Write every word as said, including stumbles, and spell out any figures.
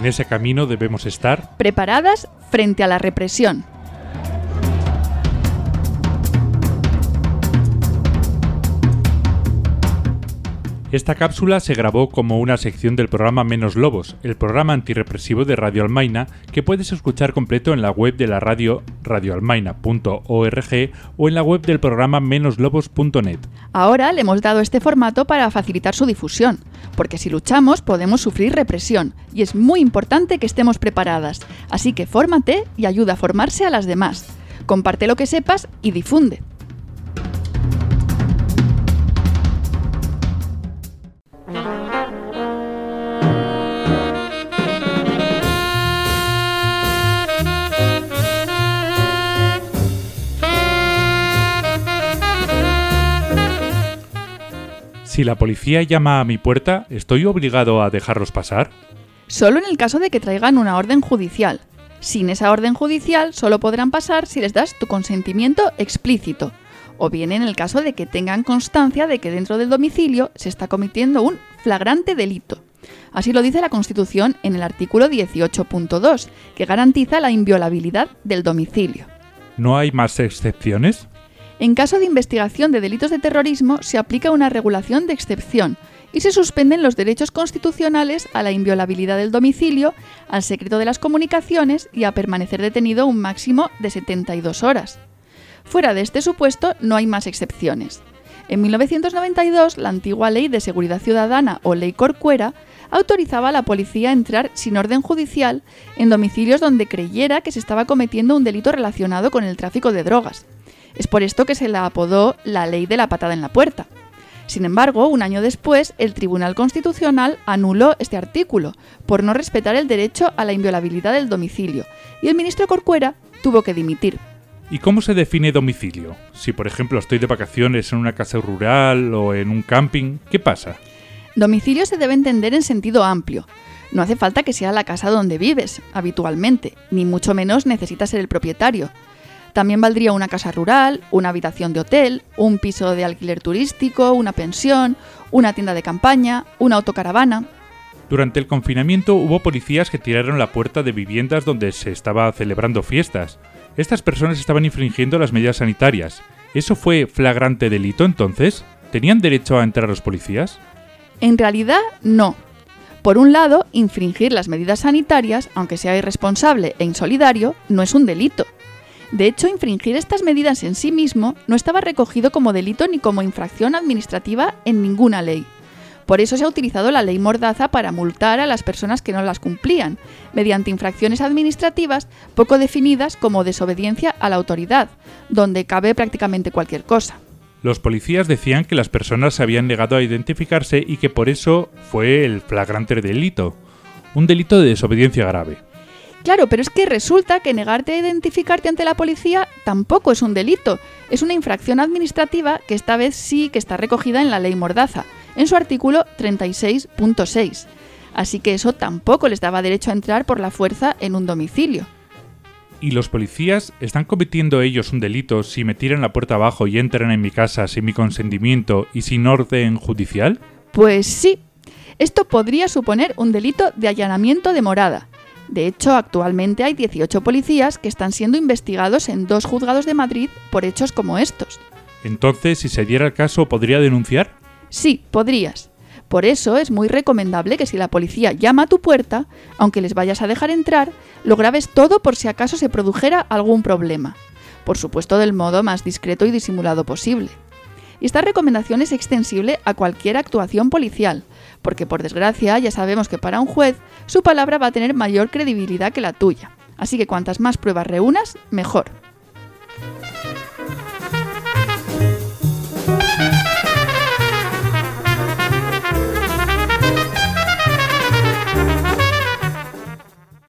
en ese camino debemos estar preparadas frente a la represión. Esta cápsula se grabó como una sección del programa Menos Lobos, el programa antirrepresivo de Radio Almaina, que puedes escuchar completo en la web de la radio radio almaina punto org o en la web del programa menos lobos punto net. Ahora le hemos dado este formato para facilitar su difusión, porque si luchamos podemos sufrir represión y es muy importante que estemos preparadas, así que fórmate y ayuda a formarse a las demás. Comparte lo que sepas y difunde. Si la policía llama a mi puerta, ¿estoy obligado a dejarlos pasar? Solo en el caso de que traigan una orden judicial. Sin esa orden judicial, solo podrán pasar si les das tu consentimiento explícito, o bien en el caso de que tengan constancia de que dentro del domicilio se está cometiendo un flagrante delito. Así lo dice la Constitución en el artículo dieciocho punto dos, que garantiza la inviolabilidad del domicilio. ¿No hay más excepciones? En caso de investigación de delitos de terrorismo, se aplica una regulación de excepción y se suspenden los derechos constitucionales a la inviolabilidad del domicilio, al secreto de las comunicaciones y a permanecer detenido un máximo de setenta y dos horas. Fuera de este supuesto, no hay más excepciones. En mil novecientos noventa y dos, la antigua Ley de Seguridad Ciudadana o Ley Corcuera autorizaba a la policía a entrar sin orden judicial en domicilios donde creyera que se estaba cometiendo un delito relacionado con el tráfico de drogas. Es por esto que se la apodó la Ley de la Patada en la Puerta. Sin embargo, un año después, el Tribunal Constitucional anuló este artículo por no respetar el derecho a la inviolabilidad del domicilio y el ministro Corcuera tuvo que dimitir. ¿Y cómo se define domicilio? Si, por ejemplo, estoy de vacaciones en una casa rural o en un camping, ¿qué pasa? Domicilio se debe entender en sentido amplio. No hace falta que sea la casa donde vives habitualmente, ni mucho menos necesita ser el propietario. También valdría una casa rural, una habitación de hotel, un piso de alquiler turístico, una pensión, una tienda de campaña, una autocaravana. Durante el confinamiento hubo policías que tiraron la puerta de viviendas donde se estaba celebrando fiestas. Estas personas estaban infringiendo las medidas sanitarias. ¿Eso fue flagrante delito entonces? ¿Tenían derecho a entrar los policías? En realidad, no. Por un lado, infringir las medidas sanitarias, aunque sea irresponsable e insolidario, no es un delito. De hecho, infringir estas medidas en sí mismo no estaba recogido como delito ni como infracción administrativa en ninguna ley. Por eso se ha utilizado la ley Mordaza para multar a las personas que no las cumplían, mediante infracciones administrativas poco definidas como desobediencia a la autoridad, donde cabe prácticamente cualquier cosa. Los policías decían que las personas se habían negado a identificarse y que por eso fue el flagrante delito, un delito de desobediencia grave. Claro, pero es que resulta que negarte a identificarte ante la policía tampoco es un delito. Es una infracción administrativa que esta vez sí que está recogida en la ley Mordaza, en su artículo treinta y seis punto seis. Así que eso tampoco les daba derecho a entrar por la fuerza en un domicilio. ¿Y los policías están cometiendo ellos un delito si me tiran la puerta abajo y entran en mi casa sin mi consentimiento y sin orden judicial? Pues sí. Esto podría suponer un delito de allanamiento de morada. De hecho, actualmente hay dieciocho policías que están siendo investigados en dos juzgados de Madrid por hechos como estos. Entonces, si se diera el caso, ¿podría denunciar? Sí, podrías. Por eso es muy recomendable que si la policía llama a tu puerta, aunque les vayas a dejar entrar, lo grabes todo por si acaso se produjera algún problema. Por supuesto, del modo más discreto y disimulado posible. Y esta recomendación es extensible a cualquier actuación policial, porque por desgracia ya sabemos que para un juez su palabra va a tener mayor credibilidad que la tuya. Así que cuantas más pruebas reúnas, mejor.